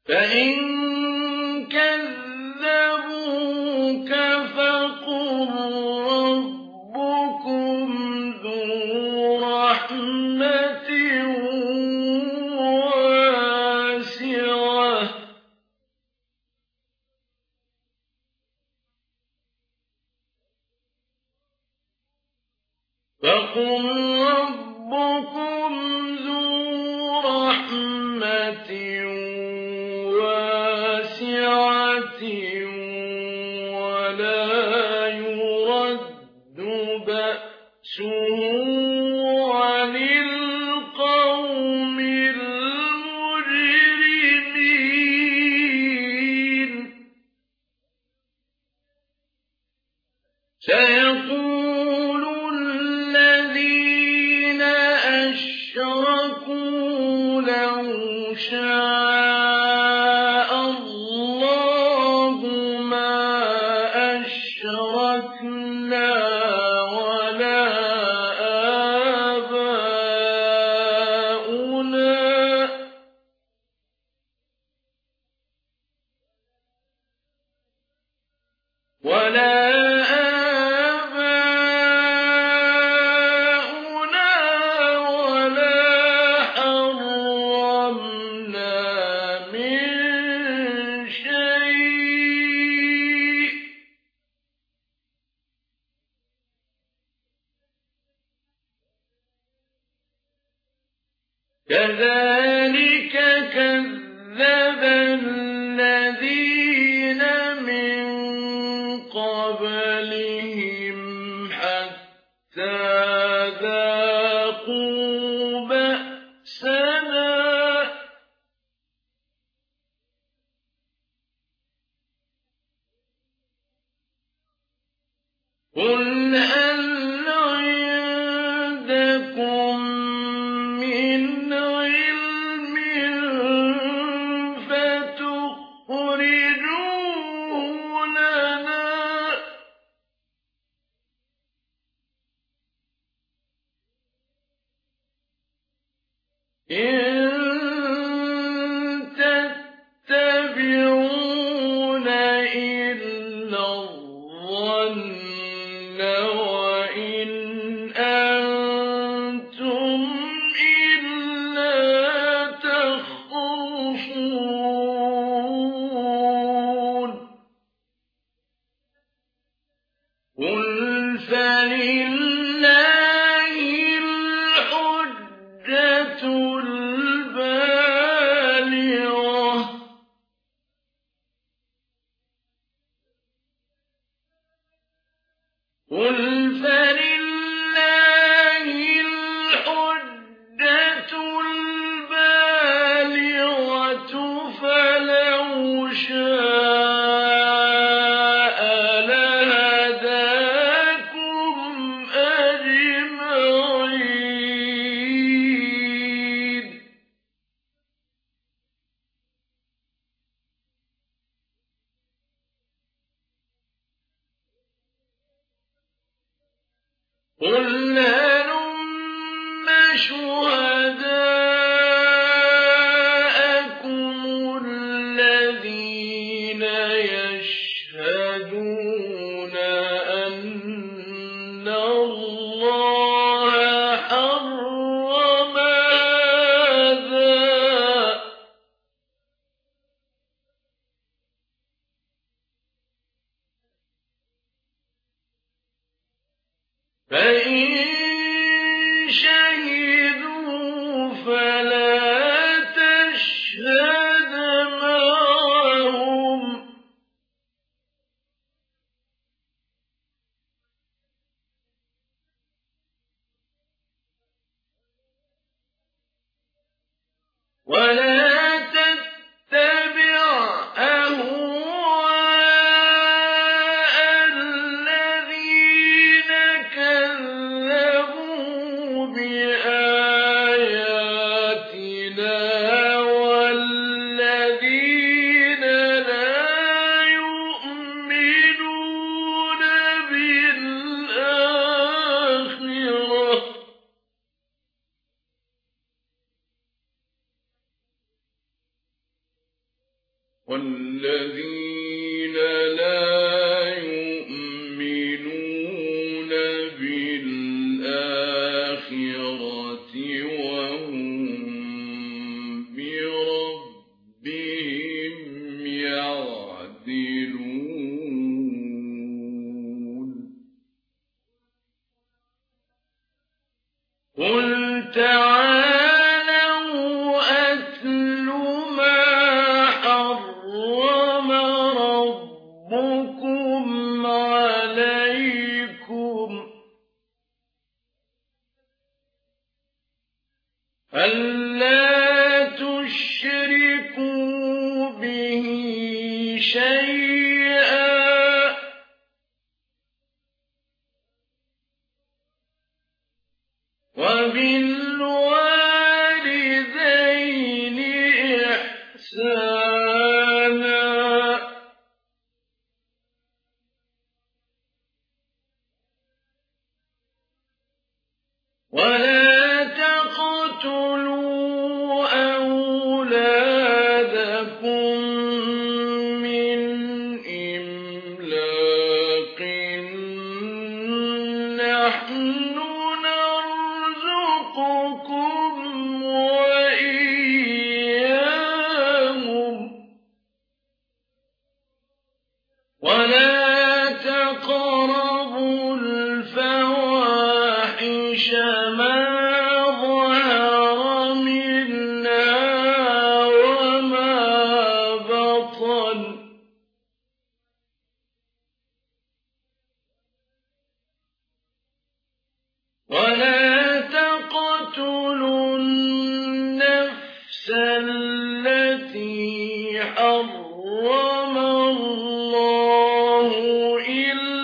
فإن كذبوك فقل ربكم ذو رحمة واسعة ولا يرد بأسه عن القوم المجرمين سيقول الذين أشركوا لو شاء الله ما أشركنا ولا آباؤنا ولا حرمنا من شيء كذلك كذب الذين من قبلهم حتى ذاقوا بأسنا قل هل عندكم من علم فتخرجوه لنا إن تتبعون إلا الظن وإن أنتم إلا تخرصون قل فلله الحجة البالغة فلو شاء لهداكم أجمعين قل هلم شهداءكم الذين يشهدون أن الله حرم هذا فإن شهدوا فلا تشهد معهم ولا تتبع أهواء الذين كذبوا بآياتنا والذين لا يؤمنون بالآخرة والذين لا يؤمنون بالآخرة وهم بربهم يعدلون قل تعالوا أتل ما حرم ربكم عليكم ألا تشركوا به شيئا وبالوالدين إحسانا ولا تقتلوا أولادكم من إملاق نحن نرزقكم وإياهم ولا تقربوا الفواحش ما ظهر منها وما بطن ولا تقتلوا النفس التي حرم الله إلا